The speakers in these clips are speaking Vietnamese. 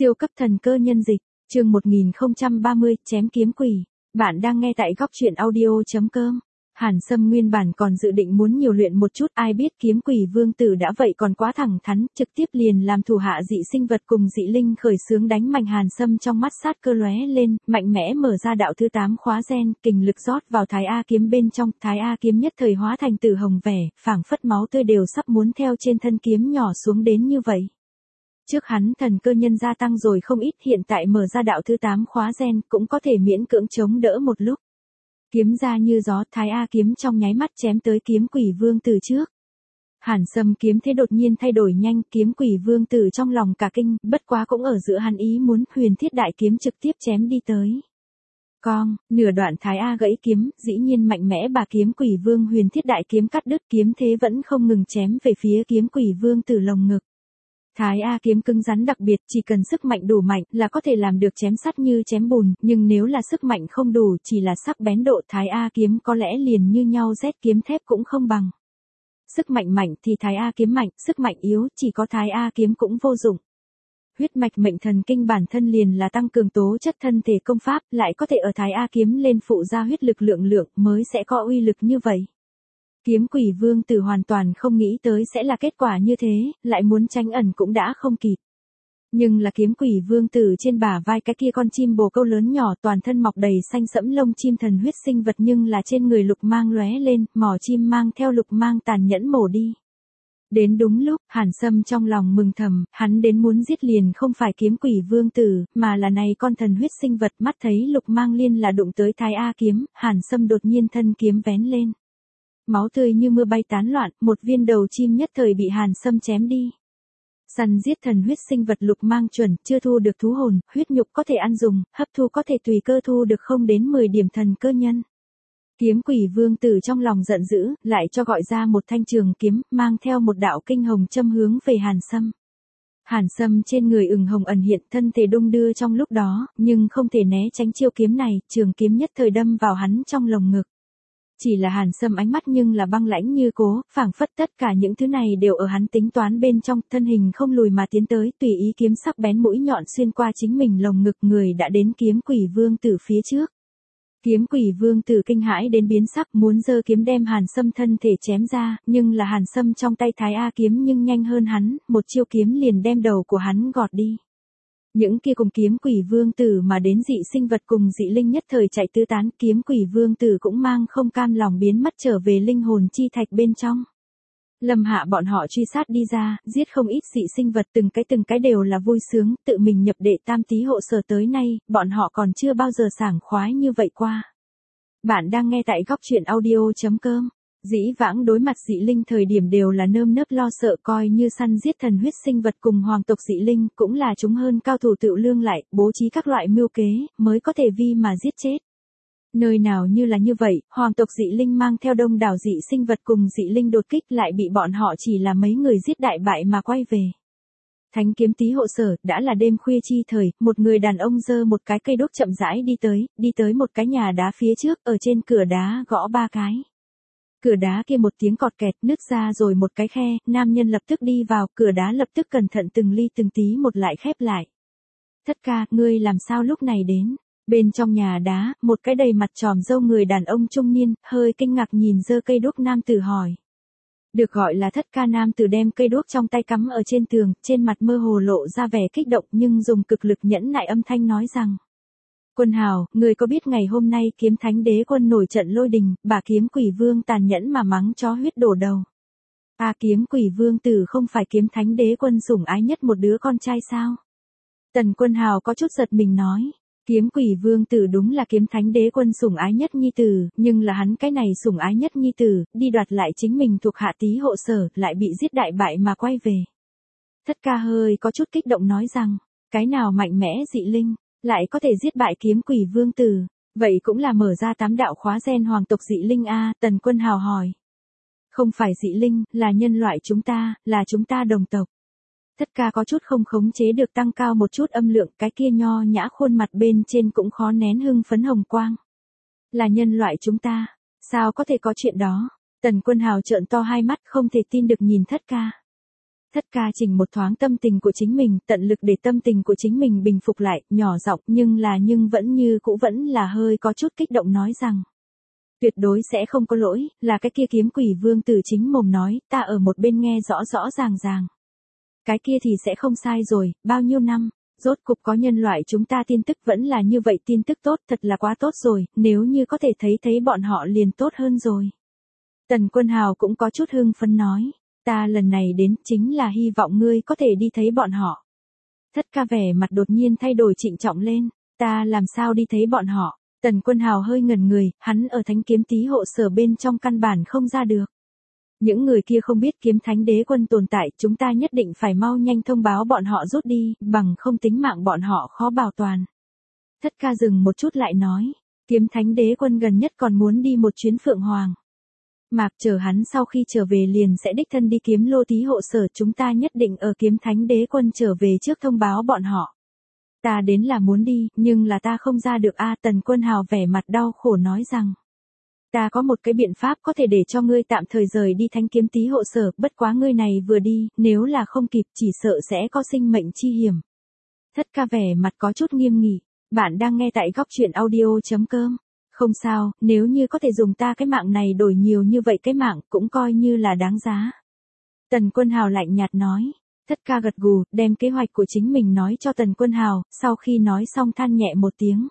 Siêu cấp thần cơ nhân dịch, chương 1030, chém kiếm quỷ. Bạn đang nghe tại góc truyện audio.com. Hàn Sâm nguyên bản còn dự định muốn nhiều luyện một chút, ai biết kiếm quỷ vương tử đã vậy còn quá thẳng thắn, trực tiếp liền làm thủ hạ dị sinh vật cùng dị linh khởi xướng đánh mạnh. Hàn Sâm trong mắt sát cơ lóe lên, mạnh mẽ mở ra đạo thứ 8 khóa gen, kình lực rót vào Thái A kiếm bên trong, Thái A kiếm nhất thời hóa thành tử hồng vẻ, phảng phất máu tươi đều sắp muốn theo trên thân kiếm nhỏ xuống đến như vậy. Trước hắn thần cơ nhân gia tăng rồi không ít, hiện tại mở ra đạo thứ 8 khóa gen cũng có thể miễn cưỡng chống đỡ một lúc. Kiếm ra như gió, Thái A kiếm trong nháy mắt chém tới kiếm quỷ vương tử trước. Hàn Sâm kiếm thế đột nhiên thay đổi nhanh, kiếm quỷ vương tử trong lòng cả kinh, bất quá cũng ở giữa hắn ý muốn, huyền thiết đại kiếm trực tiếp chém đi tới. Cong, nửa đoạn Thái A gãy kiếm, dĩ nhiên mạnh mẽ bà kiếm quỷ vương huyền thiết đại kiếm cắt đứt, kiếm thế vẫn không ngừng chém về phía kiếm quỷ vương tử lồng ngực. Thái A kiếm cứng rắn đặc biệt, chỉ cần sức mạnh đủ mạnh là có thể làm được chém sắt như chém bùn, nhưng nếu là sức mạnh không đủ, chỉ là sắc bén độ, Thái A kiếm có lẽ liền như nhau rét kiếm thép cũng không bằng. Sức mạnh mạnh thì Thái A kiếm mạnh, sức mạnh yếu chỉ có Thái A kiếm cũng vô dụng. Huyết mạch mệnh thần kinh bản thân liền là tăng cường tố chất thân thể công pháp, lại có thể ở Thái A kiếm lên phụ ra huyết lực lượng mới sẽ có uy lực như vậy. Kiếm quỷ vương tử hoàn toàn không nghĩ tới sẽ là kết quả như thế, lại muốn tránh ẩn cũng đã không kịp. Nhưng là kiếm quỷ vương tử trên bả vai cái kia con chim bồ câu lớn nhỏ toàn thân mọc đầy xanh sẫm lông chim thần huyết sinh vật, nhưng là trên người lục mang lóe lên, mỏ chim mang theo lục mang tàn nhẫn mổ đi. Đến đúng lúc, Hàn Sâm trong lòng mừng thầm, hắn đến muốn giết liền không phải kiếm quỷ vương tử, mà là này con thần huyết sinh vật. Mắt thấy lục mang liên là đụng tới Thái A kiếm, Hàn Sâm đột nhiên thân kiếm vén lên. Máu tươi như mưa bay tán loạn, một viên đầu chim nhất thời bị Hàn Sâm chém đi. Săn giết thần huyết sinh vật lục mang chuẩn, chưa thu được thú hồn, huyết nhục có thể ăn dùng, hấp thu có thể tùy cơ thu được 0 đến 10 điểm thần cơ nhân. Kiếm quỷ vương tử trong lòng giận dữ, lại cho gọi ra một thanh trường kiếm, mang theo một đạo kinh hồng châm hướng về Hàn Sâm. Hàn Sâm trên người ửng hồng ẩn hiện, thân thể đung đưa trong lúc đó, nhưng không thể né tránh chiêu kiếm này, trường kiếm nhất thời đâm vào hắn trong lồng ngực. Chỉ là Hàn Sâm ánh mắt nhưng là băng lãnh như cố, phảng phất tất cả những thứ này đều ở hắn tính toán bên trong, thân hình không lùi mà tiến tới, tùy ý kiếm sắc bén mũi nhọn xuyên qua chính mình lồng ngực, người đã đến kiếm quỷ vương tử phía trước. Kiếm quỷ vương tử kinh hãi đến biến sắc, muốn giơ kiếm đem Hàn Sâm thân thể chém ra, nhưng là Hàn Sâm trong tay Thái A kiếm nhưng nhanh hơn hắn, một chiêu kiếm liền đem đầu của hắn gọt đi. Những kia cùng kiếm quỷ vương tử mà đến dị sinh vật cùng dị linh nhất thời chạy tứ tán, kiếm quỷ vương tử cũng mang không cam lòng biến mất trở về linh hồn chi thạch bên trong. Lâm Hạ bọn họ truy sát đi ra, giết không ít dị sinh vật, từng cái đều là vui sướng, tự mình nhập đệ tam tý hộ sở tới nay, bọn họ còn chưa bao giờ sảng khoái như vậy qua. Bạn đang nghe tại góc truyện audio.com. Dĩ vãng đối mặt dị linh thời điểm đều là nơm nớp lo sợ, coi như săn giết thần huyết sinh vật cùng hoàng tộc dị linh, cũng là chúng hơn cao thủ tự lương lại, bố trí các loại mưu kế, mới có thể vi mà giết chết. Nơi nào như là như vậy, hoàng tộc dị linh mang theo đông đảo dị sinh vật cùng dị linh đột kích, lại bị bọn họ chỉ là mấy người giết đại bại mà quay về. Thánh kiếm tý hộ sở, đã là đêm khuya chi thời, một người đàn ông giơ một cái cây đuốc chậm rãi đi tới một cái nhà đá phía trước, ở trên cửa đá gõ 3 cái. Cửa đá kia một tiếng cọt kẹt, nứt ra rồi một cái khe, nam nhân lập tức đi vào, cửa đá lập tức cẩn thận từng ly từng tí một lại khép lại. Thất ca, ngươi làm sao lúc này đến? Bên trong nhà đá, một cái đầy mặt tròm râu người đàn ông trung niên, hơi kinh ngạc nhìn giơ cây đuốc nam tử hỏi. Được gọi là thất ca, nam tử đem cây đuốc trong tay cắm ở trên tường, trên mặt mơ hồ lộ ra vẻ kích động nhưng dùng cực lực nhẫn nại âm thanh nói rằng. Quân hào, người có biết ngày hôm nay kiếm thánh đế quân nổi trận lôi đình, bà kiếm quỷ vương tàn nhẫn mà mắng chó huyết đổ đầu. Kiếm quỷ vương tử không phải kiếm thánh đế quân sủng ái nhất một đứa con trai sao? Tần Quân Hào có chút giật mình nói. Kiếm quỷ vương tử đúng là kiếm thánh đế quân sủng ái nhất nhi tử, nhưng là hắn cái này sủng ái nhất nhi tử, đi đoạt lại chính mình thuộc hạ tý hộ sở, lại bị giết đại bại mà quay về. Thất ca hơi có chút kích động nói rằng, cái nào mạnh mẽ dị linh, lại có thể giết bại kiếm quỷ vương tử, vậy cũng là mở ra 8 đạo khóa gen hoàng tộc dị linh a. Tần Quân Hào hỏi. Không phải dị linh, là nhân loại là chúng ta đồng tộc. Thất ca có chút không khống chế được tăng cao một chút âm lượng, cái kia nho nhã khuôn mặt bên trên cũng khó nén hưng phấn hồng quang. Là nhân loại chúng ta, sao có thể có chuyện đó? Tần Quân Hào trợn to hai mắt không thể tin được nhìn thất ca. Thất ca chỉnh một thoáng tâm tình của chính mình, tận lực để tâm tình của chính mình bình phục lại, nhỏ giọng nhưng vẫn là hơi có chút kích động nói rằng. Tuyệt đối sẽ không có lỗi, là cái kia kiếm quỷ vương tử chính mồm nói, ta ở một bên nghe rõ rõ ràng. Cái kia thì sẽ không sai rồi, bao nhiêu năm, rốt cục có nhân loại chúng ta tin tức vẫn là như vậy, tin tức tốt, thật là quá tốt rồi, nếu như có thể thấy bọn họ liền tốt hơn rồi. Tần Quân Hào cũng có chút hưng phấn nói, ta lần này đến chính là hy vọng ngươi có thể đi thấy bọn họ. Thất ca vẻ mặt đột nhiên thay đổi trịnh trọng lên, ta làm sao đi thấy bọn họ? Tần Quân Hào hơi ngẩn người, hắn ở Thánh Kiếm Tý hộ sở bên trong căn bản không ra được. Những người kia không biết Kiếm Thánh Đế Quân tồn tại, chúng ta nhất định phải mau nhanh thông báo bọn họ rút đi, bằng không tính mạng bọn họ khó bảo toàn. Thất ca dừng một chút lại nói, Kiếm Thánh Đế Quân gần nhất còn muốn đi một chuyến Phượng Hoàng. Mạc chờ hắn sau khi trở về liền sẽ đích thân đi Kiếm Lô Tý hộ sở, chúng ta nhất định ở Kiếm Thánh Đế Quân trở về trước thông báo bọn họ. Ta đến là muốn đi, nhưng là ta không ra được a. Tần Quân Hào vẻ mặt đau khổ nói rằng. Ta có một cái biện pháp có thể để cho ngươi tạm thời rời đi Thánh Kiếm Tý hộ sở, bất quá ngươi này vừa đi, nếu là không kịp chỉ sợ sẽ có sinh mệnh chi hiểm. Thất ca vẻ mặt có chút nghiêm nghị, bạn đang nghe tại góc truyện audio.com. Không sao, nếu như có thể dùng ta cái mạng này đổi nhiều như vậy cái mạng cũng coi như là đáng giá. Tần Quân Hào lạnh nhạt nói. Thất ca gật gù, đem kế hoạch của chính mình nói cho Tần Quân Hào, sau khi nói xong than nhẹ một tiếng.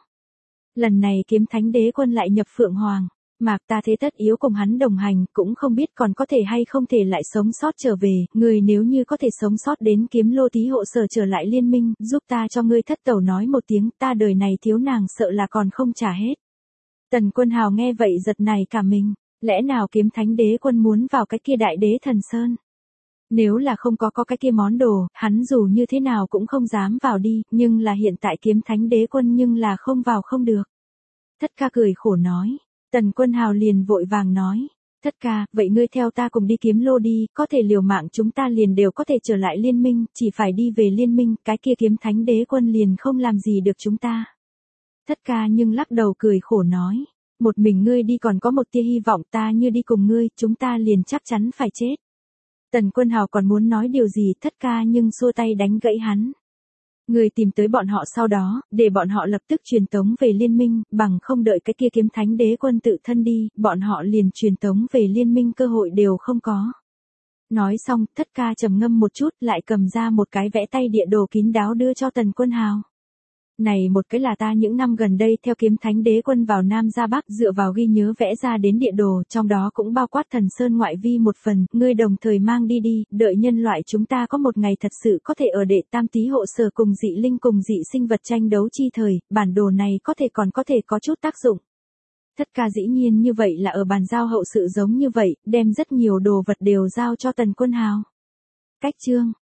Lần này Kiếm Thánh Đế Quân lại nhập Phượng Hoàng, Mạc ta thế tất yếu cùng hắn đồng hành, cũng không biết còn có thể hay không thể lại sống sót trở về, người nếu như có thể sống sót đến Kiếm Lô Tý hộ sở trở lại liên minh, giúp ta cho ngươi thất tẩu nói một tiếng, ta đời này thiếu nàng sợ là còn không trả hết. Tần Quân Hào nghe vậy giật nảy cả mình, lẽ nào Kiếm Thánh Đế Quân muốn vào cái kia Đại Đế Thần Sơn? Nếu là không có cái kia món đồ, hắn dù như thế nào cũng không dám vào đi, nhưng là hiện tại Kiếm Thánh Đế Quân nhưng là không vào không được. Thất ca cười khổ nói, Tần Quân Hào liền vội vàng nói, thất ca, vậy ngươi theo ta cùng đi Kiếm Lô đi, có thể liều mạng chúng ta liền đều có thể trở lại liên minh, chỉ phải đi về liên minh, cái kia Kiếm Thánh Đế Quân liền không làm gì được chúng ta. Thất ca nhưng lắc đầu cười khổ nói, một mình ngươi đi còn có một tia hy vọng, ta như đi cùng ngươi, chúng ta liền chắc chắn phải chết. Tần Quân Hào còn muốn nói điều gì, thất ca nhưng xua tay đánh gãy hắn. Người tìm tới bọn họ sau đó, để bọn họ lập tức truyền tống về liên minh, bằng không đợi cái kia Kiếm Thánh Đế Quân tự thân đi, bọn họ liền truyền tống về liên minh cơ hội đều không có. Nói xong, thất ca trầm ngâm một chút, lại cầm ra một cái vẽ tay địa đồ kín đáo đưa cho Tần Quân Hào. Này một cái là ta những năm gần đây theo Kiếm Thánh Đế Quân vào Nam ra Bắc dựa vào ghi nhớ vẽ ra đến địa đồ, trong đó cũng bao quát Thần Sơn ngoại vi một phần, ngươi đồng thời mang đi đi, đợi nhân loại chúng ta có một ngày thật sự có thể ở Đệ Tam Tý hộ sở cùng dị linh cùng dị sinh vật tranh đấu chi thời, bản đồ này có thể có chút tác dụng. Thất ca dĩ nhiên như vậy là ở bàn giao hậu sự giống như vậy, đem rất nhiều đồ vật đều giao cho Tần Quân Hào. Cách chương